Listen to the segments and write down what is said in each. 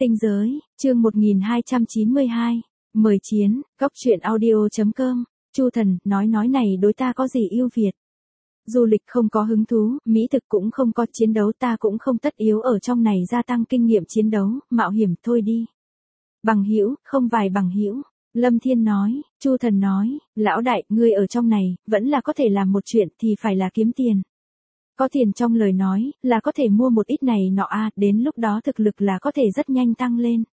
Tinh giới, chương 1292. Mời chiến, góc truyện audio.com. Chu Thần, nói này đối ta có gì ưu việt? Du lịch không có hứng thú, mỹ thực cũng không có, chiến đấu ta cũng không tất yếu ở trong này gia tăng kinh nghiệm chiến đấu, mạo hiểm thôi đi. Bằng hữu, không vài bằng hữu. Lâm Thiên nói, Chu Thần nói, lão đại, ngươi ở trong này, vẫn là có thể làm một chuyện thì phải là kiếm tiền. Có tiền trong lời nói, là có thể mua một ít này nọ đến lúc đó thực lực là có thể rất nhanh tăng lên.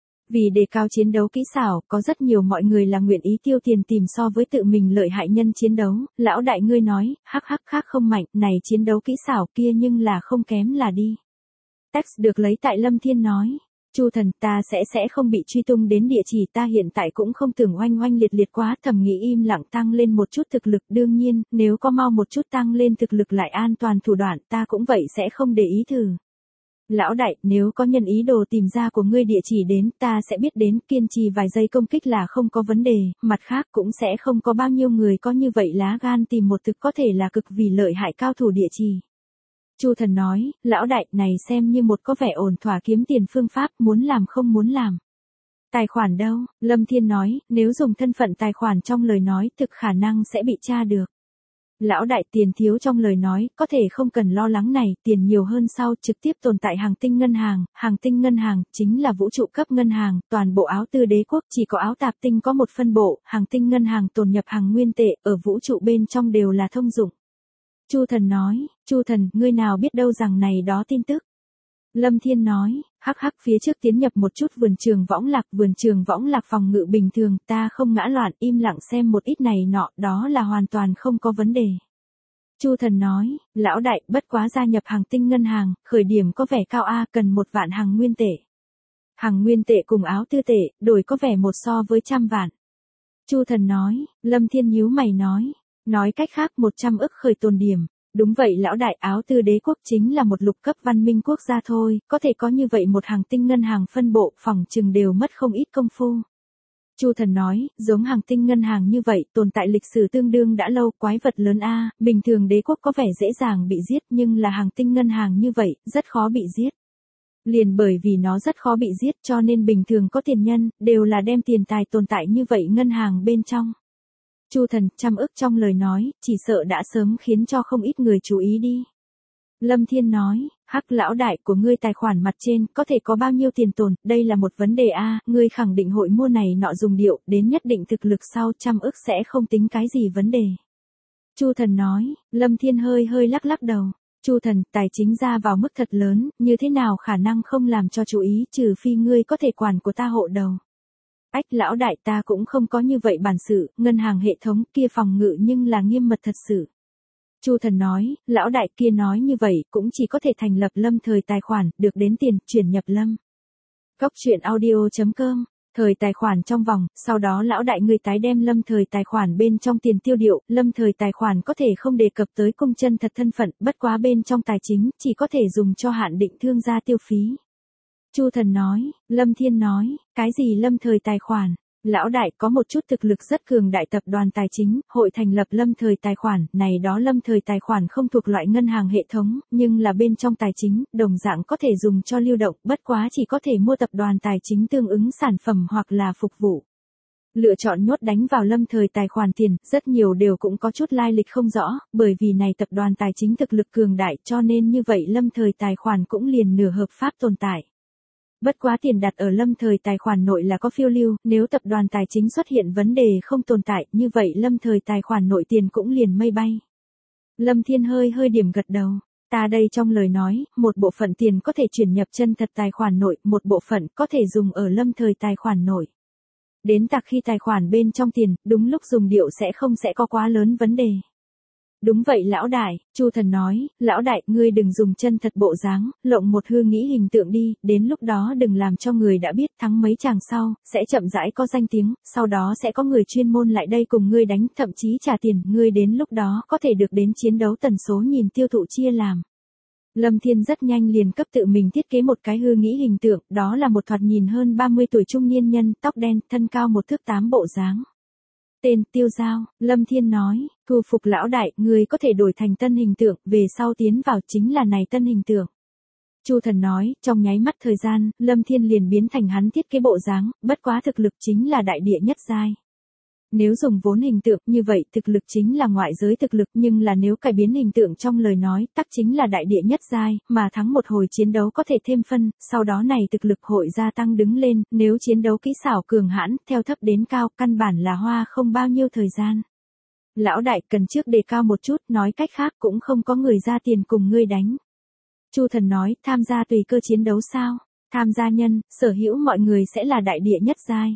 Vì đề cao chiến đấu kỹ xảo, có rất nhiều mọi người là nguyện ý tiêu tiền tìm so với tự mình lợi hại nhân chiến đấu, lão đại ngươi nói, hắc khác không mạnh, này chiến đấu kỹ xảo kia nhưng là không kém là đi. Text được lấy tại Lâm Thiên nói. Chu Thần, ta sẽ không bị truy tung đến địa chỉ, ta hiện tại cũng không tưởng oanh liệt quá, thầm nghĩ im lặng tăng lên một chút thực lực, đương nhiên, nếu có mau một chút tăng lên thực lực lại an toàn thủ đoạn, ta cũng vậy sẽ không để ý thử. Lão đại, nếu có nhân ý đồ tìm ra của ngươi địa chỉ đến, ta sẽ biết đến, kiên trì vài giây công kích là không có vấn đề, mặt khác cũng sẽ không có bao nhiêu người có như vậy lá gan tìm một thực có thể là cực vì lợi hại cao thủ địa chỉ. Chu Thần nói, lão đại, này xem như một có vẻ ổn thỏa kiếm tiền phương pháp, muốn làm không muốn làm. Tài khoản đâu? Lâm Thiên nói, nếu dùng thân phận tài khoản trong lời nói, thực khả năng sẽ bị tra được. Lão đại, tiền thiếu trong lời nói, có thể không cần lo lắng này, tiền nhiều hơn sau, trực tiếp tồn tại hàng tinh ngân hàng, chính là vũ trụ cấp ngân hàng, toàn bộ áo tư đế quốc chỉ có áo tạp tinh có một phân bộ, hàng tinh ngân hàng tồn nhập hàng nguyên tệ, ở vũ trụ bên trong đều là thông dụng. Chu Thần nói, Chu Thần, ngươi nào biết đâu rằng này đó tin tức. Lâm Thiên nói, hắc phía trước tiến nhập một chút vườn trường võng lạc phòng ngự bình thường, ta không ngã loạn, im lặng xem một ít này nọ, đó là hoàn toàn không có vấn đề. Chu Thần nói, lão đại, bất quá gia nhập hàng tinh ngân hàng, khởi điểm có vẻ cao cần 1 vạn hàng nguyên tệ. Hàng nguyên tệ cùng áo tư tệ, đổi có vẻ một so với 100 vạn. Chu Thần nói, Lâm Thiên nhíu mày nói cách khác 100 ức khởi tồn điểm. Đúng vậy lão đại, áo tư đế quốc chính là một lục cấp văn minh quốc gia thôi, có thể có như vậy một hàng tinh ngân hàng phân bộ, phòng chừng đều mất không ít công phu. Chu Thần nói, giống hàng tinh ngân hàng như vậy, tồn tại lịch sử tương đương đã lâu, quái vật lớn bình thường đế quốc có vẻ dễ dàng bị giết nhưng là hàng tinh ngân hàng như vậy, rất khó bị giết. Liền bởi vì nó rất khó bị giết cho nên bình thường có tiền nhân, đều là đem tiền tài tồn tại như vậy ngân hàng bên trong. Chu Thần, 100 ức trong lời nói, chỉ sợ đã sớm khiến cho không ít người chú ý đi. Lâm Thiên nói, hắc lão đại của ngươi tài khoản mặt trên, có thể có bao nhiêu tiền tồn, đây là một vấn đề ngươi khẳng định hội mua này nọ dùng điệu, đến nhất định thực lực sau 100 ức sẽ không tính cái gì vấn đề. Chu Thần nói, Lâm Thiên hơi lắc đầu. Chu Thần, tài chính ra vào mức thật lớn, như thế nào khả năng không làm cho chú ý, trừ phi ngươi có thể quản của ta hộ đầu. Ách lão đại, ta cũng không có như vậy bản sự, ngân hàng hệ thống kia phòng ngự nhưng là nghiêm mật thật sự. Chu Thần nói, lão đại kia nói như vậy, cũng chỉ có thể thành lập lâm thời tài khoản, được đến tiền, chuyển nhập lâm. Góc truyện audio.com, thời tài khoản trong vòng, sau đó lão đại người tái đem lâm thời tài khoản bên trong tiền tiêu điệu, lâm thời tài khoản có thể không đề cập tới công chân thật thân phận, bất quá bên trong tài chính, chỉ có thể dùng cho hạn định thương gia tiêu phí. Chu Thần nói, Lâm Thiên nói, cái gì lâm thời tài khoản? Lão đại có một chút thực lực rất cường đại tập đoàn tài chính, hội thành lập lâm thời tài khoản, này đó lâm thời tài khoản không thuộc loại ngân hàng hệ thống, nhưng là bên trong tài chính, đồng dạng có thể dùng cho lưu động, bất quá chỉ có thể mua tập đoàn tài chính tương ứng sản phẩm hoặc là phục vụ. Lựa chọn nhốt đánh vào lâm thời tài khoản tiền, rất nhiều đều cũng có chút lai lịch không rõ, bởi vì này tập đoàn tài chính thực lực cường đại cho nên như vậy lâm thời tài khoản cũng liền nửa hợp pháp tồn tại. Bất quá tiền đặt ở lâm thời tài khoản nội là có phiêu lưu, nếu tập đoàn tài chính xuất hiện vấn đề không tồn tại, như vậy lâm thời tài khoản nội tiền cũng liền mây bay. Lâm Thiên hơi điểm gật đầu. Ta đây trong lời nói, một bộ phận tiền có thể chuyển nhập chân thật tài khoản nội, một bộ phận có thể dùng ở lâm thời tài khoản nội. Đến tạc khi tài khoản bên trong tiền, đúng lúc dùng điệu sẽ có quá lớn vấn đề. Đúng vậy lão đại, Chu Thần nói, lão đại, ngươi đừng dùng chân thật bộ dáng, lộng một hư nghĩ hình tượng đi, đến lúc đó đừng làm cho người đã biết thắng mấy chàng sau, sẽ chậm rãi có danh tiếng, sau đó sẽ có người chuyên môn lại đây cùng ngươi đánh, thậm chí trả tiền, ngươi đến lúc đó có thể được đến chiến đấu tần số nhìn tiêu thụ chia làm. Lâm Thiên rất nhanh liền cấp tự mình thiết kế một cái hư nghĩ hình tượng, đó là một thoạt nhìn hơn 30 tuổi trung niên nhân, tóc đen, thân cao 1 thước 8 bộ dáng. Tên, Tiêu Giao, Lâm Thiên nói, thu phục lão đại, người có thể đổi thành tân hình tượng, về sau tiến vào chính là này tân hình tượng. Chu Thần nói, trong nháy mắt thời gian, Lâm Thiên liền biến thành hắn thiết kế bộ dáng, bất quá thực lực chính là đại địa nhất giai. Nếu dùng vốn hình tượng như vậy thực lực chính là ngoại giới thực lực, nhưng là nếu cải biến hình tượng trong lời nói tắc chính là đại địa nhất giai, mà thắng một hồi chiến đấu có thể thêm phân, sau đó này thực lực hội gia tăng đứng lên, nếu chiến đấu kỹ xảo cường hãn, theo thấp đến cao, căn bản là hoa không bao nhiêu thời gian. Lão đại cần trước đề cao một chút, nói cách khác cũng không có người ra tiền cùng ngươi đánh. Chu Thần nói, tham gia tùy cơ chiến đấu sao? Tham gia nhân, sở hữu mọi người sẽ là đại địa nhất giai.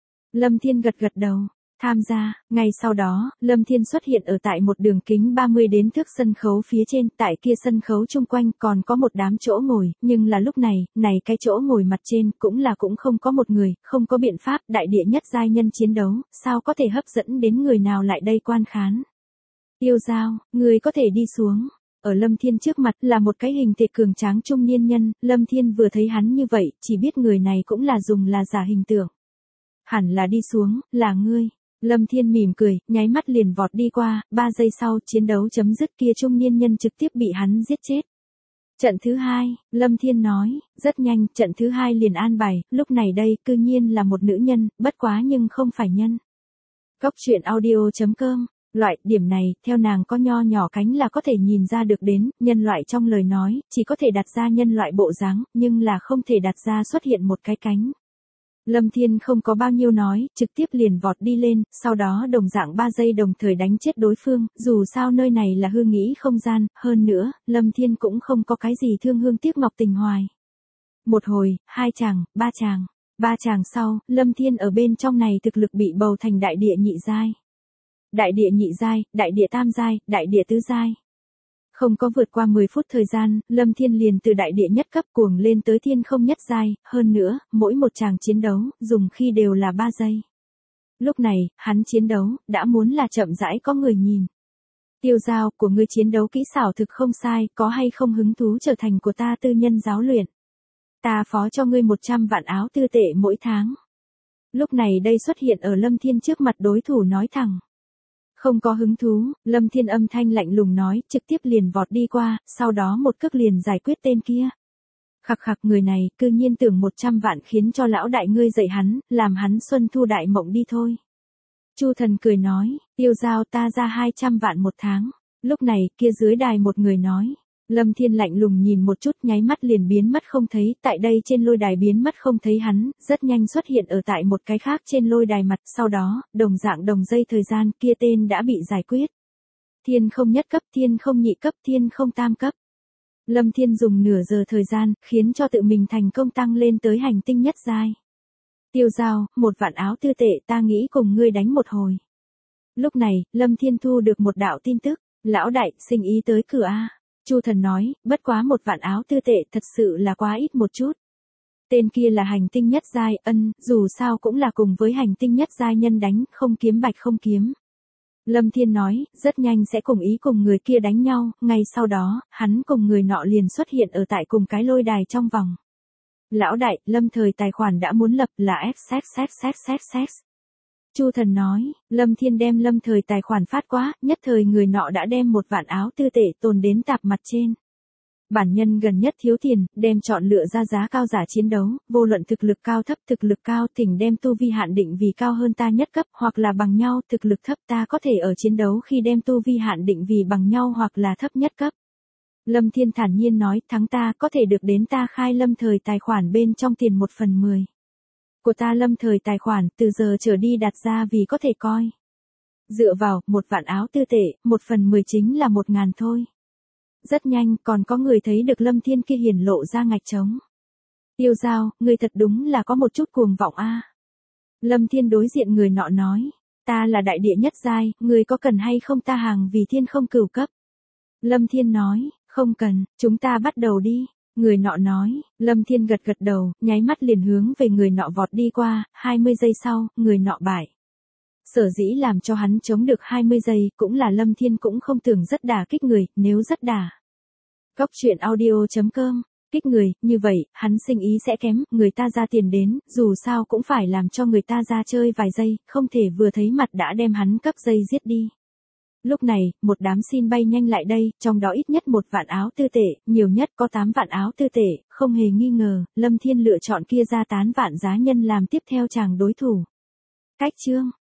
Lâm Thiên gật gật đầu. Tham gia, ngay sau đó, Lâm Thiên xuất hiện ở tại một đường kính 30 đến thước sân khấu phía trên, tại kia sân khấu chung quanh còn có một đám chỗ ngồi, nhưng là lúc này, cái chỗ ngồi mặt trên cũng không có một người, không có biện pháp, đại địa nhất giai nhân chiến đấu, sao có thể hấp dẫn đến người nào lại đây quan khán. Tiêu Giao, người có thể đi xuống. Ở Lâm Thiên trước mặt là một cái hình thể cường tráng trung niên nhân, Lâm Thiên vừa thấy hắn như vậy, chỉ biết người này cũng là dùng là giả hình tượng. Hẳn là đi xuống, là ngươi. Lâm Thiên mỉm cười, nháy mắt liền vọt đi qua, 3 giây sau, chiến đấu chấm dứt, kia trung niên nhân trực tiếp bị hắn giết chết. Trận thứ 2, Lâm Thiên nói, rất nhanh, trận thứ 2 liền an bài, lúc này đây, cư nhiên là một nữ nhân, bất quá nhưng không phải nhân. Góc truyện audio.com, loại, điểm này, theo nàng có nho nhỏ cánh là có thể nhìn ra được đến, nhân loại trong lời nói, chỉ có thể đặt ra nhân loại bộ dáng, nhưng là không thể đặt ra xuất hiện một cái cánh. Lâm Thiên không có bao nhiêu nói, trực tiếp liền vọt đi lên, sau đó đồng dạng 3 giây đồng thời đánh chết đối phương, dù sao nơi này là hư nghĩ không gian, hơn nữa, Lâm Thiên cũng không có cái gì thương hương tiếc ngọc tình hoài. Một hồi, 2 chàng, 3 chàng, 3 chàng sau, Lâm Thiên ở bên trong này thực lực bị bầu thành đại địa nhị giai. Đại địa nhị giai, đại địa tam giai, đại địa tứ giai. Không có vượt qua 10 phút thời gian, Lâm Thiên liền từ đại địa nhất cấp cuồng lên tới thiên không nhất giai, hơn nữa, mỗi một tràng chiến đấu, dùng khi đều là 3 giây. Lúc này, hắn chiến đấu, đã muốn là chậm rãi có người nhìn. Tiêu Giao, của ngươi chiến đấu kỹ xảo thực không sai, có hay không hứng thú trở thành của ta tư nhân giáo luyện. Ta phó cho ngươi 100 vạn áo tư tệ mỗi tháng. Lúc này đây xuất hiện ở Lâm Thiên trước mặt đối thủ nói thẳng. Không có hứng thú, Lâm Thiên âm thanh lạnh lùng nói, trực tiếp liền vọt đi qua, sau đó một cước liền giải quyết tên kia. Khặc khặc, người này, cư nhiên tưởng 100 vạn khiến cho lão đại ngươi dạy hắn, làm hắn xuân thu đại mộng đi thôi. Chu Thần cười nói, Tiêu Giao, ta ra 200 vạn một tháng. Lúc này, kia dưới đài một người nói. Lâm Thiên lạnh lùng nhìn một chút, nháy mắt liền biến mất không thấy, tại đây trên lôi đài biến mất không thấy hắn, rất nhanh xuất hiện ở tại một cái khác trên lôi đài mặt, sau đó, đồng dạng đồng giây thời gian, kia tên đã bị giải quyết. Thiên không nhất cấp, thiên không nhị cấp, thiên không tam cấp. Lâm Thiên dùng nửa giờ thời gian, khiến cho tự mình thành công tăng lên tới hành tinh nhất giai. Tiêu Giao, 1 vạn áo tư tệ, ta nghĩ cùng ngươi đánh một hồi. Lúc này, Lâm Thiên thu được một đạo tin tức, lão đại, sinh ý tới cửa a. Chu Thần nói, bất quá 1 vạn áo tư tệ thật sự là quá ít một chút. Tên kia là hành tinh nhất giai, dù sao cũng là cùng với hành tinh nhất giai nhân đánh, không kiếm bạch không kiếm. Lâm Thiên nói, rất nhanh sẽ cùng ý cùng người kia đánh nhau, ngay sau đó, hắn cùng người nọ liền xuất hiện ở tại cùng cái lôi đài trong vòng. Lão đại, Lâm thời tài khoản đã muốn lập là FXXXXX. Chu Thần nói, Lâm Thiên đem Lâm thời tài khoản phát quá, nhất thời người nọ đã đem 1 vạn áo tư tệ tồn đến tạp mặt trên. Bản nhân gần nhất thiếu tiền, đem chọn lựa ra giá cao giả chiến đấu, vô luận thực lực cao thấp, thực lực cao thỉnh đem tu vi hạn định vì cao hơn ta nhất cấp, hoặc là bằng nhau, thực lực thấp ta có thể ở chiến đấu khi đem tu vi hạn định vì bằng nhau hoặc là thấp nhất cấp. Lâm Thiên thản nhiên nói, thắng ta có thể được đến ta khai Lâm thời tài khoản bên trong tiền 1/10. Của ta Lâm thời tài khoản từ giờ trở đi đặt ra vì có thể coi. Dựa vào, 1 vạn áo tư tệ, 1/10 chính là 1.000 thôi. Rất nhanh, còn có người thấy được Lâm Thiên kia hiển lộ ra ngạch trống. Tiêu Giao, người thật đúng là có một chút cuồng vọng a. Lâm Thiên đối diện người nọ nói, ta là đại địa nhất giai, người có cần hay không ta hàng vì thiên không cửu cấp. Lâm Thiên nói, không cần, chúng ta bắt đầu đi. Người nọ nói, Lâm Thiên gật gật đầu, nháy mắt liền hướng về người nọ vọt đi qua, 20 giây sau, người nọ bại. Sở dĩ làm cho hắn chống được 20 giây, cũng là Lâm Thiên cũng không tưởng rất đả kích người, nếu rất đả. Góc truyện audio.com, kích người, như vậy, hắn sinh ý sẽ kém, người ta ra tiền đến, dù sao cũng phải làm cho người ta ra chơi vài giây, không thể vừa thấy mặt đã đem hắn cấp dây giết đi. Lúc này, một đám xin bay nhanh lại đây, trong đó ít nhất 1 vạn áo tư tệ, nhiều nhất có 8 vạn áo tư tệ, không hề nghi ngờ, Lâm Thiên lựa chọn kia ra tán vạn giá nhân làm tiếp theo chàng đối thủ. Cách chương